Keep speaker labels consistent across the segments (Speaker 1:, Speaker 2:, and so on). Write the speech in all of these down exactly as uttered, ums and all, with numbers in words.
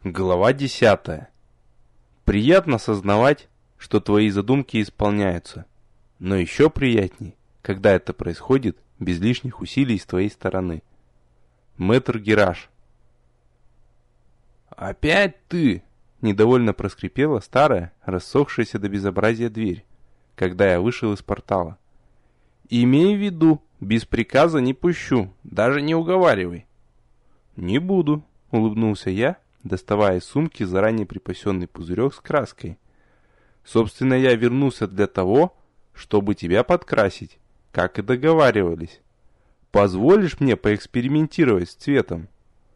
Speaker 1: Глава десятая. Приятно сознавать, что твои задумки исполняются, но еще приятней, когда это происходит без лишних усилий с твоей стороны. Мэтр Гераш. «Опять ты!» — недовольно проскрипела старая, рассохшаяся до безобразия дверь, когда я вышел из портала. «Имей в виду, без приказа не пущу, даже не уговаривай». «Не буду», — улыбнулся я, доставая из сумки заранее припасенный пузырек с краской. «Собственно, я вернулся для того, чтобы тебя подкрасить, как и договаривались. Позволишь мне поэкспериментировать с цветом?»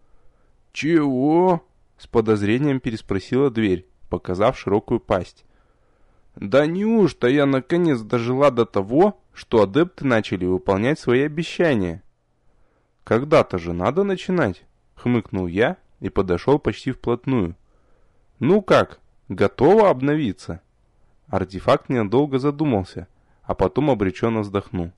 Speaker 1: «Чего?» — с подозрением переспросила дверь, показав широкую пасть. «Да неужто я наконец дожила до того, что адепты начали выполнять свои обещания?» «Когда-то же надо начинать», — хмыкнул я и подошел почти вплотную. «Ну как, готова обновиться?» Артефакт ненадолго задумался, а потом обреченно вздохнул.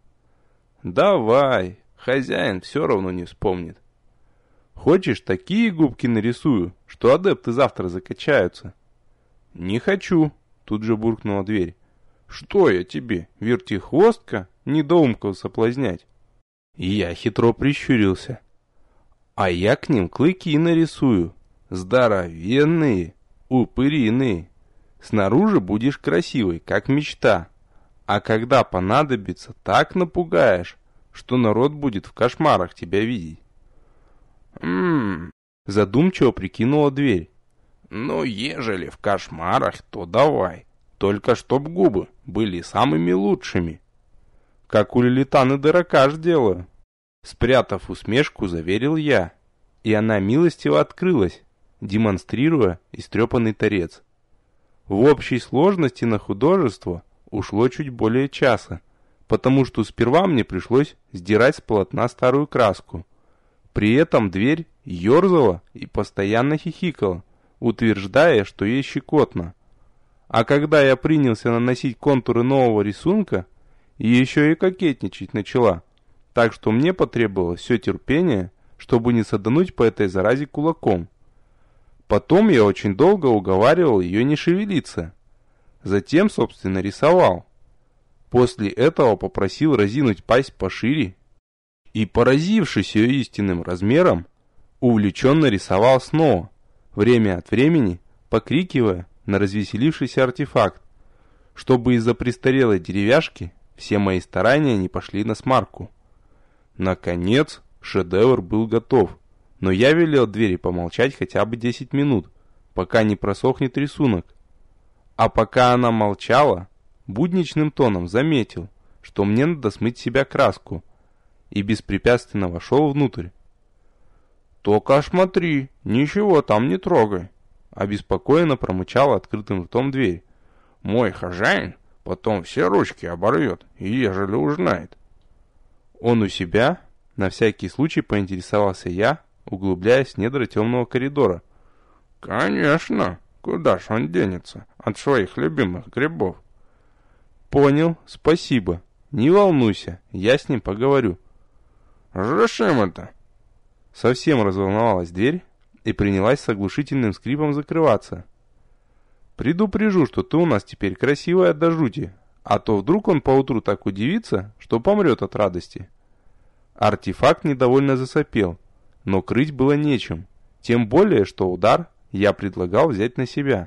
Speaker 1: «Давай, хозяин все равно не вспомнит. Хочешь, такие губки нарисую, что адепты завтра закачаются?» «Не хочу», — тут же буркнула дверь. «Что я тебе, вертихвостка, недоумков соблазнять?» И я хитро прищурился. «А я к ним клыки нарисую, здоровенные, упыриные. Снаружи будешь красивой, как мечта, а когда понадобится, так напугаешь, что народ будет в кошмарах тебя видеть». «Ммм», — задумчиво прикинула дверь. «Ну, ежели в кошмарах, то давай, только чтоб губы были самыми лучшими». «Как у Лилитаны Деракаш делаю», — спрятав усмешку, заверил я, и она милостиво открылась, демонстрируя истрепанный торец. В общей сложности на художество ушло чуть более часа, потому что сперва мне пришлось сдирать с полотна старую краску. При этом дверь ерзала и постоянно хихикала, утверждая, что ей щекотно. А когда я принялся наносить контуры нового рисунка, еще и кокетничать начала, так что мне потребовалось все терпение, чтобы не садануть по этой заразе кулаком. Потом я очень долго уговаривал ее не шевелиться. Затем, собственно, рисовал. После этого попросил разинуть пасть пошире и, поразившись ее истинным размером, увлеченно рисовал снова, время от времени покрикивая на развеселившийся артефакт, чтобы из-за престарелой деревяшки все мои старания не пошли на смарку. Наконец, шедевр был готов, но я велел двери помолчать хотя бы десять минут, пока не просохнет рисунок. А пока она молчала, будничным тоном заметил, что мне надо смыть с себя краску, и беспрепятственно вошел внутрь. «Только смотри, ничего там не трогай», — обеспокоенно промычала открытым ртом дверь. «Мой хозяин потом все ручки оборвет, ежели узнает». «Он у себя?» — на всякий случай поинтересовался я, углубляясь в недра темного коридора. «Конечно, куда ж он денется от своих любимых грибов?» «Понял, спасибо. Не волнуйся, я с ним поговорю». «Зачем это?» Совсем разволновалась дверь и принялась с оглушительным скрипом закрываться. «Предупрежу, что ты у нас теперь красивая до жути, а то вдруг он поутру так удивится, что помрет от радости». Артефакт недовольно засопел, но крыть было нечем, тем более, что удар я предлагал взять на себя.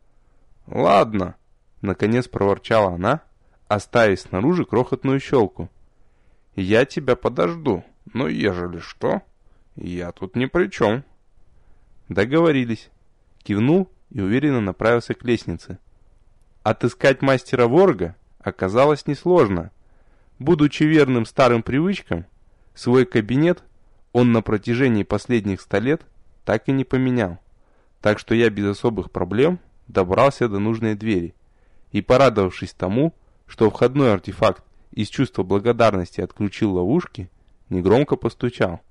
Speaker 1: «Ладно», — наконец проворчала она, оставив снаружи крохотную щелку. «Я тебя подожду, но ежели что, я тут ни при чем». «Договорились», — кивнул и уверенно направился к лестнице. Отыскать мастера Ворга оказалось несложно. Будучи верным старым привычкам, свой кабинет он на протяжении последних ста лет так и не поменял. Так что я без особых проблем добрался до нужной двери и, порадовавшись тому, что входной артефакт из чувства благодарности отключил ловушки, негромко постучал.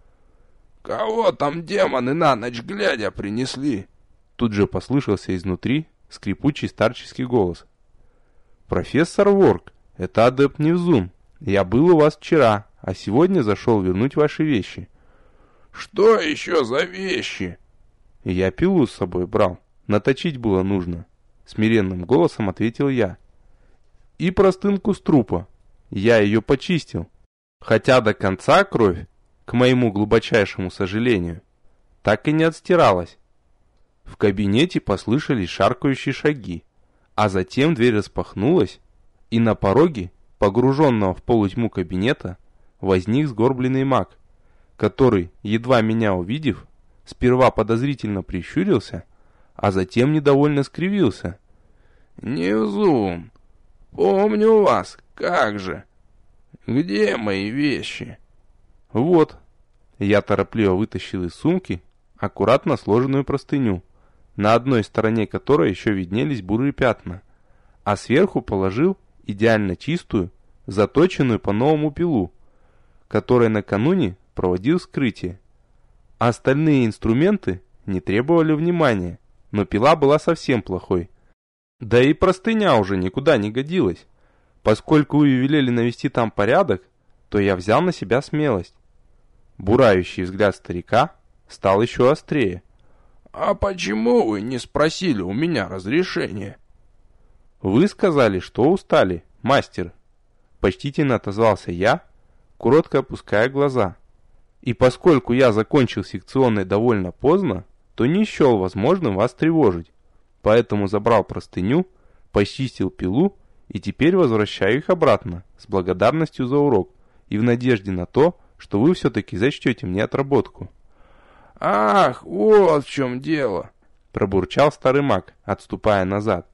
Speaker 2: «Кого там демоны на ночь глядя принесли?»
Speaker 1: Тут же послышался изнутри скрипучий старческий голос. «Профессор Ворг, это адепт Невзун. Я был у вас вчера, а сегодня зашел вернуть ваши вещи».
Speaker 2: «Что еще за вещи?»
Speaker 1: Я пилу с собой брал, наточить было нужно, смиренным голосом ответил я. И простынку с трупа, я ее почистил, хотя до конца кровь, к моему глубочайшему сожалению, так и не отстиралась. В кабинете послышались шаркающие шаги, а затем дверь распахнулась, и на пороге, погруженного в полутьму кабинета, возник сгорбленный маг, который, едва меня увидев, сперва подозрительно прищурился, а затем недовольно скривился.
Speaker 2: «Невзун, помню вас, как же! Где мои вещи?»
Speaker 1: «Вот». Я торопливо вытащил из сумки аккуратно сложенную простыню, на одной стороне которой еще виднелись бурые пятна, а сверху положил идеально чистую, заточенную по-новому пилу, которой накануне проводил вскрытие. Остальные инструменты не требовали внимания, но пила была совсем плохой. Да и простыня уже никуда не годилась. Поскольку вы велели навести там порядок, то я взял на себя смелость. Бурающий взгляд старика стал еще острее.
Speaker 2: «А почему вы не спросили у меня разрешения?»
Speaker 1: «Вы сказали, что устали, мастер», — почтительно отозвался я, коротко опуская глаза. «И поскольку я закончил секционный довольно поздно, то не счел возможным вас тревожить, поэтому забрал простыню, почистил пилу и теперь возвращаю их обратно с благодарностью за урок и в надежде на то, что вы все-таки зачтете мне отработку».
Speaker 2: «Ах, вот в чем дело!»
Speaker 1: — пробурчал старый маг, отступая назад.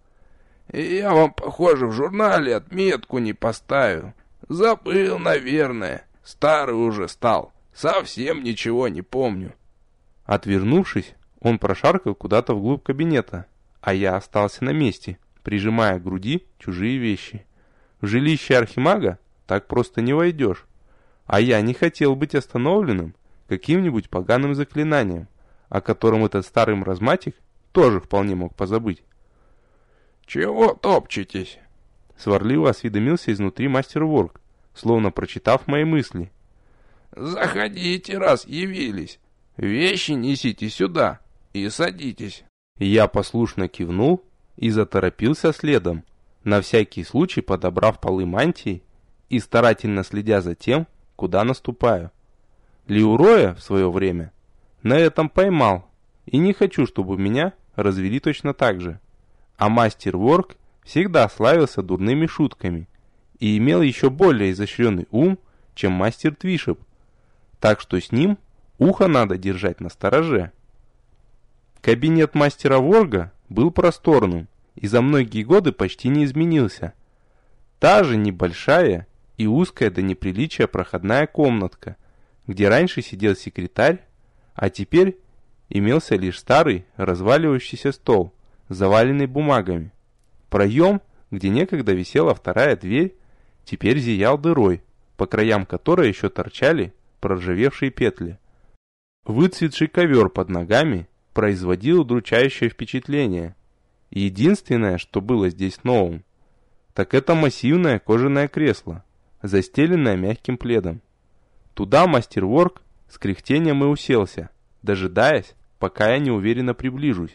Speaker 2: «Я вам, похоже, в журнале отметку не поставил. Забыл, наверное. Старый уже стал. Совсем ничего не помню».
Speaker 1: Отвернувшись, он прошаркал куда-то вглубь кабинета, а я остался на месте, прижимая к груди чужие вещи. В жилище архимага так просто не войдешь, а я не хотел быть остановленным каким-нибудь поганым заклинанием, о котором этот старый маразматик тоже вполне мог позабыть.
Speaker 2: «Чего топчетесь?»
Speaker 1: — сварливо осведомился изнутри мастер Ворк, словно прочитав мои мысли.
Speaker 2: «Заходите, раз явились. Вещи несите сюда и садитесь».
Speaker 1: Я послушно кивнул и заторопился следом, на всякий случай подобрав полы мантии и старательно следя за тем, куда наступаю. Леуроя в свое время на этом поймал, и не хочу, чтобы меня развели точно так же. А мастер Ворк всегда славился дурными шутками и имел еще более изощренный ум, чем мастер Твишеп, так что с ним ухо надо держать настороже. Кабинет мастера Ворга был просторным и за многие годы почти не изменился. Та же небольшая и узкая до неприличия проходная комнатка, где раньше сидел секретарь, а теперь имелся лишь старый разваливающийся стол, заваленный бумагами. Проем, где некогда висела вторая дверь, теперь зиял дырой, по краям которой еще торчали проржавевшие петли. Выцветший ковер под ногами производил удручающее впечатление. Единственное, что было здесь новым, так это массивное кожаное кресло, застеленное мягким пледом. Туда мастер Ворк с кряхтением и уселся, дожидаясь, пока я неуверенно приближусь.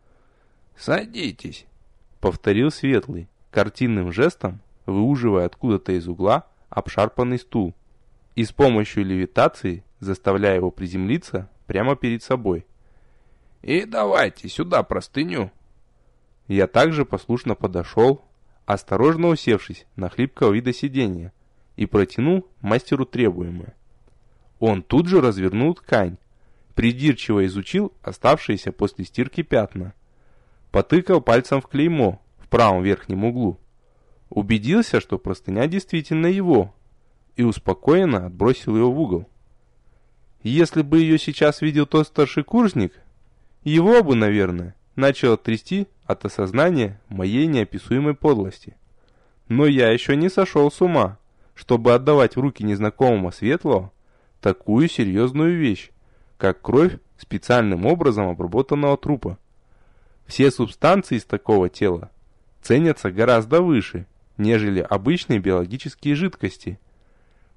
Speaker 2: «Садитесь»,
Speaker 1: — повторил Светлый, картинным жестом выуживая откуда-то из угла обшарпанный стул и с помощью левитации заставляя его приземлиться прямо перед собой.
Speaker 2: «И давайте сюда простыню».
Speaker 1: Я также послушно подошел, осторожно усевшись на хлипкого вида сиденья, и протянул мастеру требуемое. Он тут же развернул ткань, придирчиво изучил оставшиеся после стирки пятна, потыкал пальцем в клеймо в правом верхнем углу, убедился, что простыня действительно его, и успокоенно отбросил ее в угол. Если бы ее сейчас видел тот старшекурсник, его бы, наверное, начало трясти от осознания моей неописуемой подлости. Но я еще не сошел с ума, чтобы отдавать в руки незнакомого Светлого такую серьезную вещь, как кровь специальным образом обработанного трупа. Все субстанции из такого тела ценятся гораздо выше, нежели обычные биологические жидкости.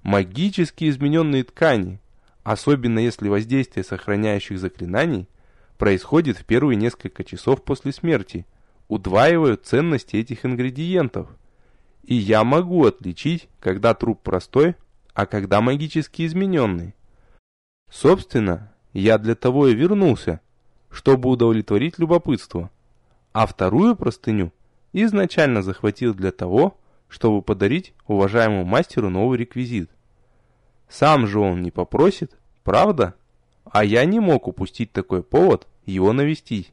Speaker 1: Магически измененные ткани, особенно если воздействие сохраняющих заклинаний, происходит в первые несколько часов после смерти, удваивают ценности этих ингредиентов. И я могу отличить, когда труп простой, а когда магически измененный. Собственно, я для того и вернулся, чтобы удовлетворить любопытство. А вторую простыню изначально захватил для того, чтобы подарить уважаемому мастеру новый реквизит. Сам же он не попросит, правда? А я не мог упустить такой повод его навестить.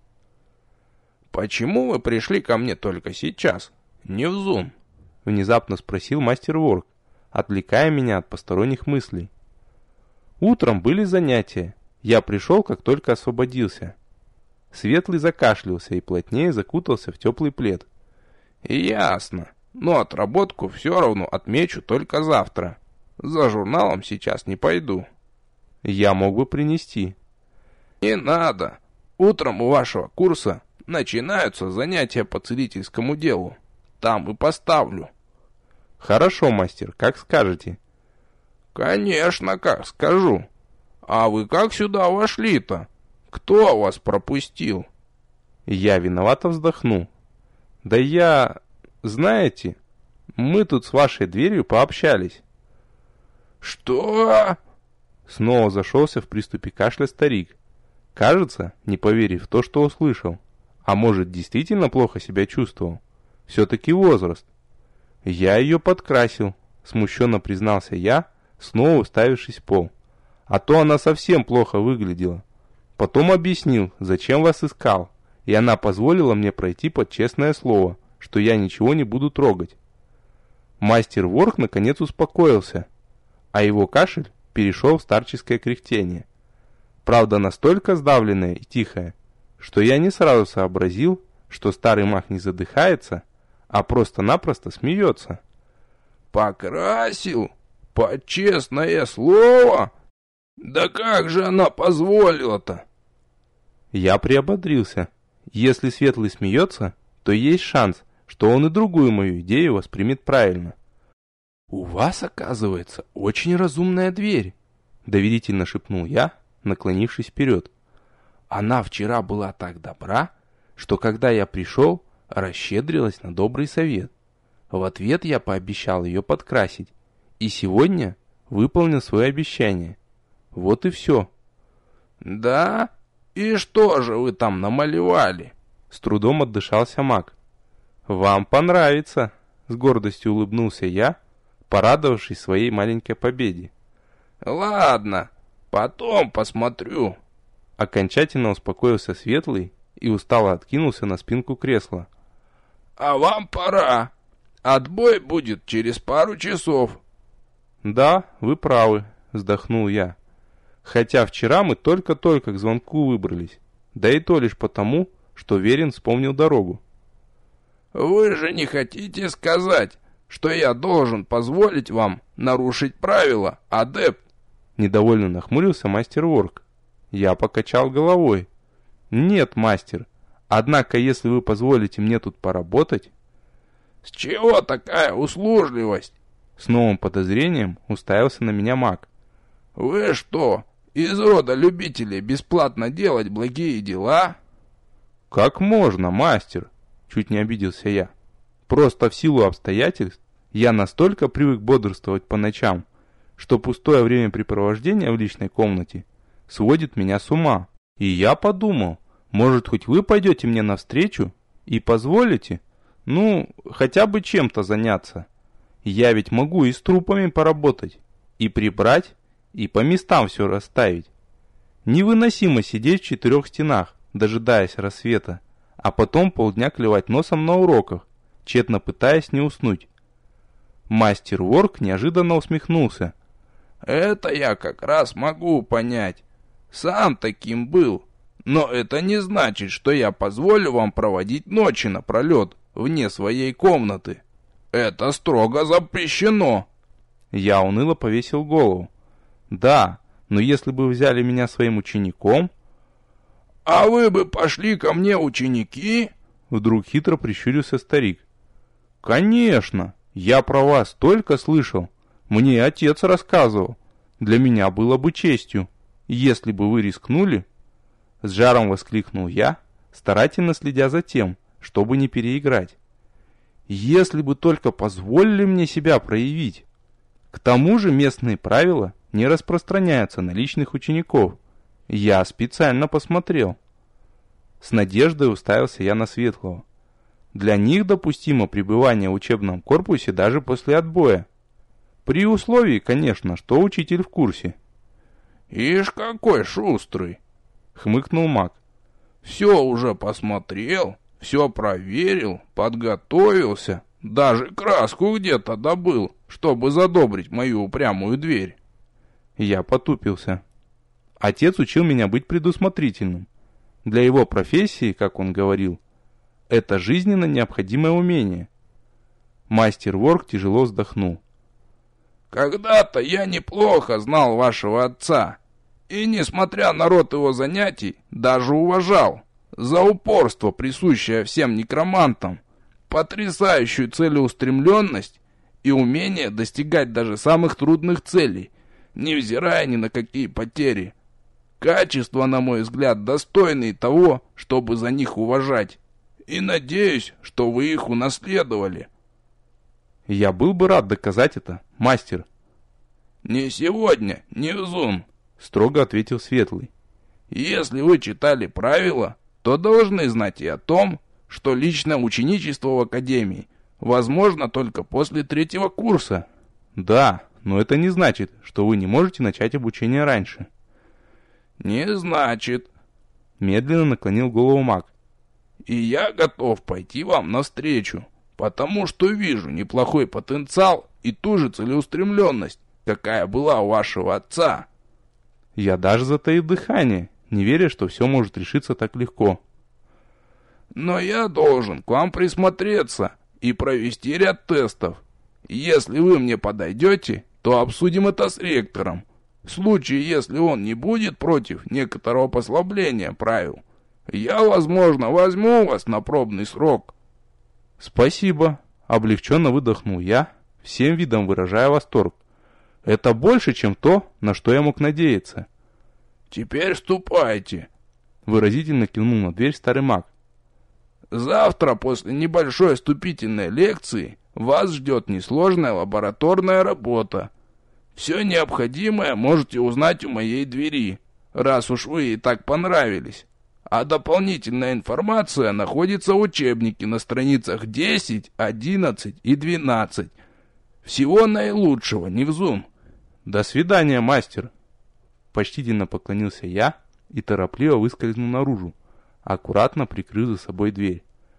Speaker 2: «Почему вы пришли ко мне только сейчас, не в зум?»
Speaker 1: — внезапно спросил мастер Ворк, отвлекая меня от посторонних мыслей. Утром были занятия. Я пришел, как только освободился. Светлый закашлялся и плотнее закутался в теплый плед.
Speaker 2: «Ясно. Но отработку все равно отмечу только завтра. За журналом сейчас не пойду».
Speaker 1: «Я мог бы принести».
Speaker 2: «Не надо. Утром у вашего курса начинаются занятия по целительскому делу. Там и поставлю».
Speaker 1: «Хорошо, мастер, как скажете».
Speaker 2: «Конечно, как скажу. А вы как сюда вошли-то? Кто вас пропустил?»
Speaker 1: Я виновато вздохнул. «Да я... знаете, мы тут с вашей дверью пообщались».
Speaker 2: «Что?»
Speaker 1: Снова зашелся в приступе кашля старик. Кажется, не поверив в то, что услышал. А может, действительно плохо себя чувствовал? Все-таки возраст. Я ее подкрасил, смущенно признался я, снова уставившись в пол. А то она совсем плохо выглядела. Потом объяснил, зачем вас искал, и она позволила мне пройти под честное слово, что я ничего не буду трогать. Мастер Ворк наконец успокоился, а его кашель перешел в старческое кряхтение. Правда, настолько сдавленное и тихое, что я не сразу сообразил, что старый маг не задыхается, а просто-напросто смеется.
Speaker 2: «Покрасил? Под честное слово? Да как же она позволила-то?»
Speaker 1: Я приободрился. Если Светлый смеется, то есть шанс, что он и другую мою идею воспримет правильно. «У вас, оказывается, очень разумная дверь», — доверительно шепнул я, наклонившись вперед. «Она вчера была так добра, что когда я пришел, расщедрилась на добрый совет. В ответ я пообещал ее подкрасить, и сегодня выполнил свое обещание. Вот и все».
Speaker 2: «Да? И что же вы там намалевали?»
Speaker 1: С трудом отдышался маг. «Вам понравится», — с гордостью улыбнулся я, порадовавшись своей маленькой победе.
Speaker 2: «Ладно, потом посмотрю».
Speaker 1: Окончательно успокоился Светлый и устало откинулся на спинку кресла.
Speaker 2: «А вам пора. Отбой будет через пару часов».
Speaker 1: «Да, вы правы», — вздохнул я. «Хотя вчера мы только-только к звонку выбрались, да и то лишь потому, что Верин вспомнил дорогу».
Speaker 2: «Вы же не хотите сказать, что я должен позволить вам нарушить правила, адепт?»
Speaker 1: Недовольно нахмурился мастер Ворк. Я покачал головой. «Нет, мастер. Однако, если вы позволите мне тут поработать...»
Speaker 2: «С чего такая услужливость?»
Speaker 1: С новым подозрением уставился на меня маг.
Speaker 2: «Вы что, из рода любителей бесплатно делать благие дела?»
Speaker 1: «Как можно, мастер?» Чуть не обиделся я. «Просто в силу обстоятельств я настолько привык бодрствовать по ночам, что пустое времяпрепровождение в личной комнате сводит меня с ума. И я подумал, может, хоть вы пойдете мне навстречу и позволите, ну, хотя бы чем-то заняться. Я ведь могу и с трупами поработать, и прибрать, и по местам все расставить. Невыносимо сидеть в четырех стенах, дожидаясь рассвета, а потом полдня клевать носом на уроках, тщетно пытаясь не уснуть». Мастер Ворк неожиданно усмехнулся.
Speaker 2: «Это я как раз могу понять. Сам таким был. Но это не значит, что я позволю вам проводить ночи напролет вне своей комнаты. Это строго запрещено».
Speaker 1: Я уныло повесил голову. «Да, но если бы взяли меня своим учеником...»
Speaker 2: «А вы бы пошли ко мне, ученики?»
Speaker 1: Вдруг хитро прищурился старик. «Конечно, я про вас только слышал. Мне отец рассказывал. Для меня было бы честью, если бы вы рискнули». С жаром воскликнул я, старательно следя за тем, чтобы не переиграть. Если бы только позволили мне себя проявить. К тому же местные правила не распространяются на личных учеников. Я специально посмотрел. С надеждой уставился я на Светлого. Для них допустимо пребывание в учебном корпусе даже после отбоя. При условии, конечно, что учитель в курсе.
Speaker 2: «Ишь, какой шустрый!» — хмыкнул маг. «Все уже посмотрел, все проверил, подготовился, даже краску где-то добыл, чтобы задобрить мою упрямую дверь».
Speaker 1: Я потупился. Отец учил меня быть предусмотрительным. Для его профессии, как он говорил, это жизненно необходимое умение. Мастер Ворк тяжело вздохнул.
Speaker 2: «Когда-то я неплохо знал вашего отца, и, несмотря на род его занятий, даже уважал за упорство, присущее всем некромантам, потрясающую целеустремленность и умение достигать даже самых трудных целей, невзирая ни на какие потери. Качества, на мой взгляд, достойные того, чтобы за них уважать, и надеюсь, что вы их унаследовали».
Speaker 1: Я был бы рад доказать это, мастер.
Speaker 2: «Не сегодня, Невзун», — строго ответил Светлый. «Если вы читали правила, то должны знать и о том, что личное ученичество в Академии возможно только после третьего курса».
Speaker 1: «Да, но это не значит, что вы не можете начать обучение раньше».
Speaker 2: «Не значит», —
Speaker 1: медленно наклонил голову маг.
Speaker 2: «И я готов пойти вам навстречу, потому что вижу неплохой потенциал и ту же целеустремленность, какая была у вашего отца».
Speaker 1: Я даже затаил дыхание, не веря, что все может решиться так легко.
Speaker 2: «Но я должен к вам присмотреться и провести ряд тестов. Если вы мне подойдете, то обсудим это с ректором. В случае, если он не будет против некоторого послабления правил, я, возможно, возьму вас на пробный срок».
Speaker 1: «Спасибо», — облегченно выдохнул я, всем видом выражая восторг. «Это больше, чем то, на что я мог надеяться».
Speaker 2: «Теперь ступайте»,
Speaker 1: — выразительно кивнул на дверь старый маг.
Speaker 2: «Завтра после небольшой вступительной лекции вас ждет несложная лабораторная работа. Все необходимое можете узнать у моей двери, раз уж вы ей так понравились. А дополнительная информация находится в учебнике на страницах десять, одиннадцать и двенадцать. Всего наилучшего, Невзун».
Speaker 1: «До свидания, мастер!» Почтительно поклонился я и торопливо выскользнул наружу, аккуратно прикрыв за собой дверь.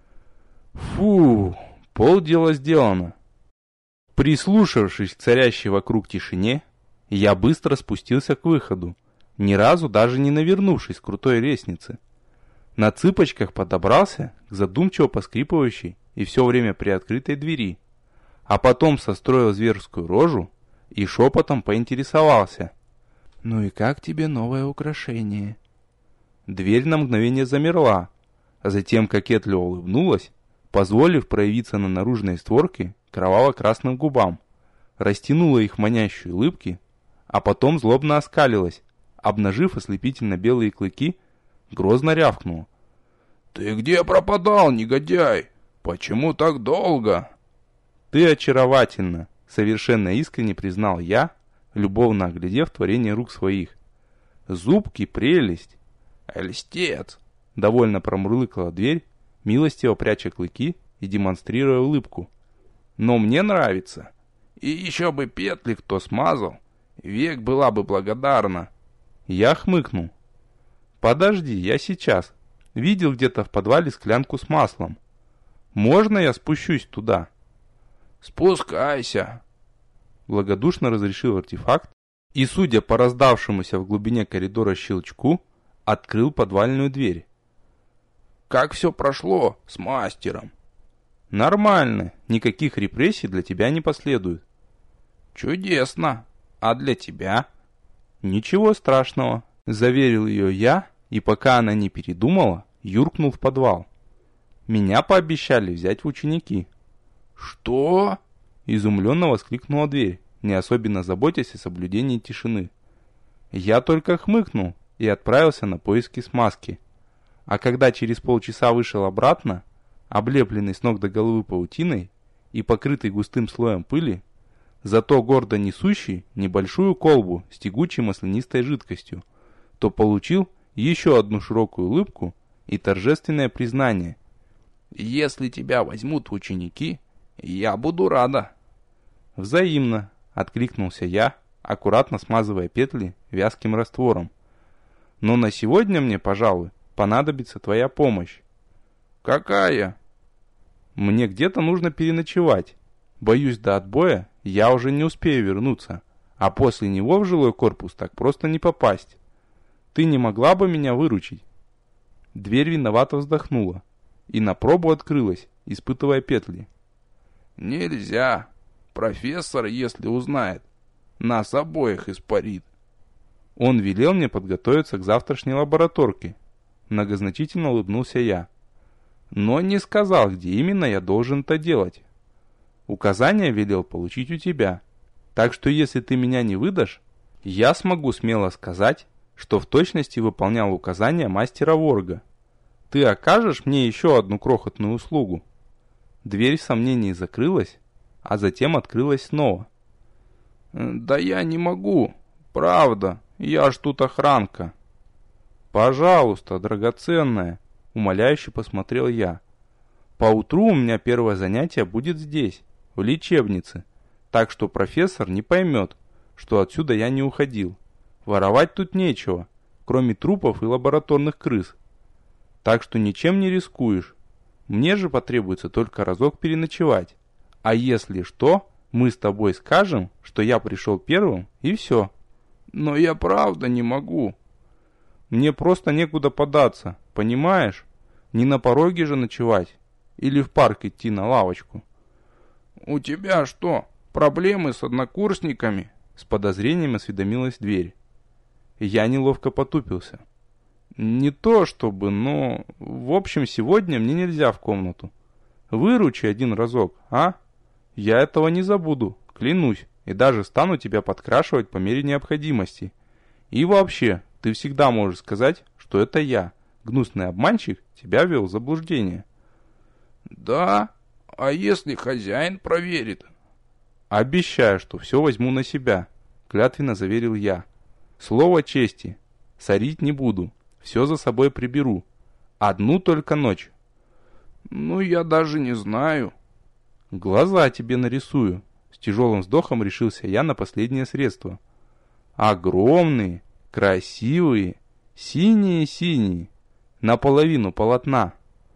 Speaker 1: Фу, полдела сделано. Прислушавшись к царящей вокруг тишине, я быстро спустился к выходу, ни разу даже не навернувшись с крутой лестницы. На цыпочках подобрался к задумчиво поскрипывающей и все время приоткрытой двери, а потом состроил зверскую рожу и шепотом поинтересовался. «Ну и как тебе новое украшение?» Дверь на мгновение замерла, а затем кокетливо улыбнулась, позволив проявиться на наружной створке кроваво-красным губам, растянула их манящие улыбки, а потом злобно оскалилась, обнажив ослепительно белые клыки, грозно рявкнула.
Speaker 2: «Ты где пропадал, негодяй? Почему так долго?»
Speaker 1: «Ты очаровательна», — совершенно искренне признал я, любовно оглядев творение рук своих. «Зубки прелесть!»
Speaker 2: «Льстец!»
Speaker 1: — довольно промурлыкала дверь, милостиво пряча клыки и демонстрируя улыбку. «Но мне нравится. И еще бы петли кто смазал, век была бы благодарна». Я хмыкнул. «Подожди, я сейчас. Видел где-то в подвале склянку с маслом. Можно я спущусь туда?»
Speaker 2: «Спускайся»,
Speaker 1: — благодушно разрешил артефакт и, судя по раздавшемуся в глубине коридора щелчку, открыл подвальную дверь.
Speaker 2: «Как все прошло с мастером?»
Speaker 1: «Нормально, никаких репрессий для тебя не последует».
Speaker 2: «Чудесно. А для тебя?»
Speaker 1: «Ничего страшного», — заверил ее я, и пока она не передумала, юркнул в подвал. Меня пообещали взять в ученики.
Speaker 2: «Что?»
Speaker 1: — изумленно воскликнула дверь, не особенно заботясь о соблюдении тишины. Я только хмыкнул, и отправился на поиски смазки. А когда через полчаса вышел обратно, облепленный с ног до головы паутиной и покрытый густым слоем пыли, зато гордо несущий небольшую колбу с тягучей маслянистой жидкостью, то получил еще одну широкую улыбку и торжественное признание.
Speaker 2: «Если тебя возьмут в ученики, я буду рада».
Speaker 1: «Взаимно», — откликнулся я, аккуратно смазывая петли вязким раствором. «Но на сегодня мне, пожалуй, понадобится твоя помощь».
Speaker 2: «Какая?»
Speaker 1: «Мне где-то нужно переночевать. Боюсь, до отбоя я уже не успею вернуться, а после него в жилой корпус так просто не попасть. Ты не могла бы меня выручить?» Дверь виновато вздохнула и на пробу открылась, испытывая петли.
Speaker 2: «Нельзя. Профессор, если узнает, нас обоих испарит».
Speaker 1: Он велел мне подготовиться к завтрашней лабораторке. Многозначительно улыбнулся я. Но не сказал, где именно я должен это делать. Указания велел получить у тебя. Так что если ты меня не выдашь, я смогу смело сказать, что в точности выполнял указания мастера Ворга. Ты окажешь мне еще одну крохотную услугу?» Дверь в сомнении закрылась, а затем открылась снова.
Speaker 2: «Да я не могу. Правда, я ж тут охранка».
Speaker 1: «Пожалуйста, драгоценная», — умоляюще посмотрел я. «Поутру у меня первое занятие будет здесь, в лечебнице, так что профессор не поймет, что отсюда я не уходил. Воровать тут нечего, кроме трупов и лабораторных крыс. Так что ничем не рискуешь. Мне же потребуется только разок переночевать. А если что, мы с тобой скажем, что я пришел первым, и все».
Speaker 2: «Но я правда не могу».
Speaker 1: «Мне просто некуда податься, понимаешь? Не на пороге же ночевать. Или в парк идти на лавочку».
Speaker 2: «У тебя что, проблемы с однокурсниками?»
Speaker 1: С подозрением осведомилась дверь. Я неловко потупился. «Не то чтобы, но... В общем, сегодня мне нельзя в комнату. Выручи один разок, а? Я этого не забуду, клянусь, и даже стану тебя подкрашивать по мере необходимости. И вообще, ты всегда можешь сказать, что это я, гнусный обманщик, тебя ввел в заблуждение».
Speaker 2: «Да? А если хозяин проверит?»
Speaker 1: «Обещаю, что все возьму на себя», — клятвенно заверил я. «Слово чести. Сорить не буду. Все за собой приберу. Одну только ночь».
Speaker 2: «Ну, я даже не знаю».
Speaker 1: «Глаза тебе нарисую». С тяжелым вздохом решился я на последнее средство. «Огромные, красивые, синие-синие, наполовину полотна».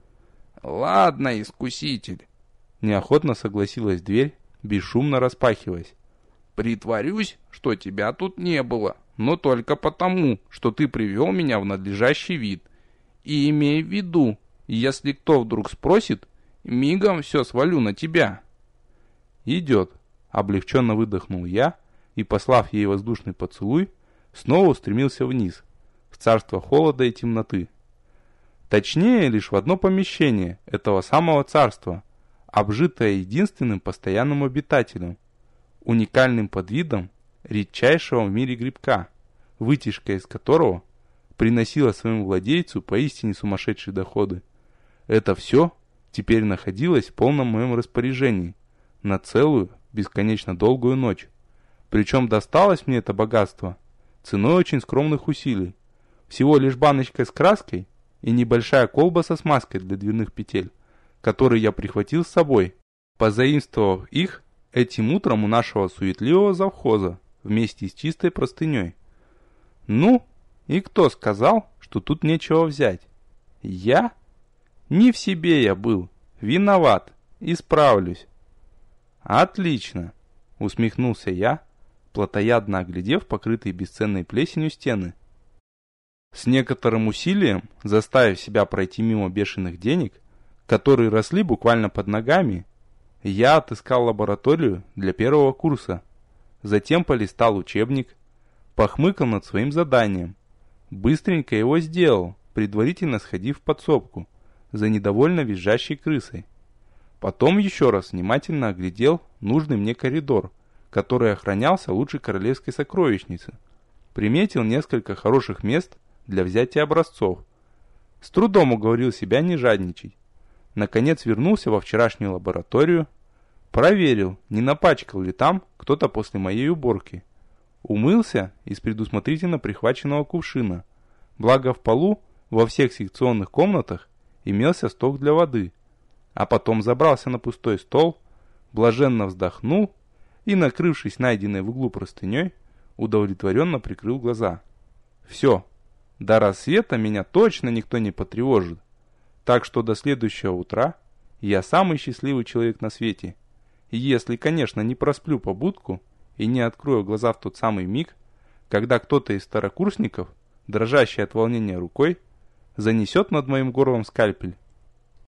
Speaker 2: «Ладно, искуситель».
Speaker 1: Неохотно согласилась дверь, бесшумно распахиваясь.
Speaker 2: «Притворюсь, что тебя тут не было, но только потому, что ты привел меня в надлежащий вид. И имей в виду, если кто вдруг спросит, мигом все свалю на тебя».
Speaker 1: «Идет», — облегченно выдохнул я и, послав ей воздушный поцелуй, снова устремился вниз, в царство холода и темноты. Точнее, лишь в одно помещение этого самого царства, обжитое единственным постоянным обитателем, уникальным подвидом редчайшего в мире грибка, вытяжка из которого приносила своему владельцу поистине сумасшедшие доходы. Это все теперь находилось в полном моем распоряжении на целую, бесконечно долгую ночь. Причем досталось мне это богатство ценой очень скромных усилий. Всего лишь баночка с краской и небольшая колба со смазкой для дверных петель, которые я прихватил с собой, позаимствовав их этим утром у нашего суетливого завхоза вместе с чистой простыней. Ну, и кто сказал, что тут нечего взять? Я? Не в себе я был, виноват, исправлюсь. Отлично, усмехнулся я, плотоядно оглядев покрытые бесценной плесенью стены. С некоторым усилием, заставив себя пройти мимо бешеных денег, которые росли буквально под ногами, я отыскал лабораторию для первого курса, затем полистал учебник, похмыкал над своим заданием, быстренько его сделал, предварительно сходив в подсобку за недовольно визжащей крысой. Потом еще раз внимательно оглядел нужный мне коридор, который охранялся лучшей королевской сокровищницы. Приметил несколько хороших мест для взятия образцов. С трудом уговорил себя не жадничать. Наконец вернулся во вчерашнюю лабораторию, проверил, не напачкал ли там кто-то после моей уборки. Умылся из предусмотрительно прихваченного кувшина. Благо в полу во всех секционных комнатах имелся сток для воды. А потом забрался на пустой стол, блаженно вздохнул и, накрывшись найденной в углу простыней, удовлетворенно прикрыл глаза. Все, до рассвета меня точно никто не потревожит. Так что до следующего утра я самый счастливый человек на свете. Если, конечно, не просплю побудку и не открою глаза в тот самый миг, когда кто-то из старокурсников, дрожащий от волнения рукой, занесет над моим горлом скальпель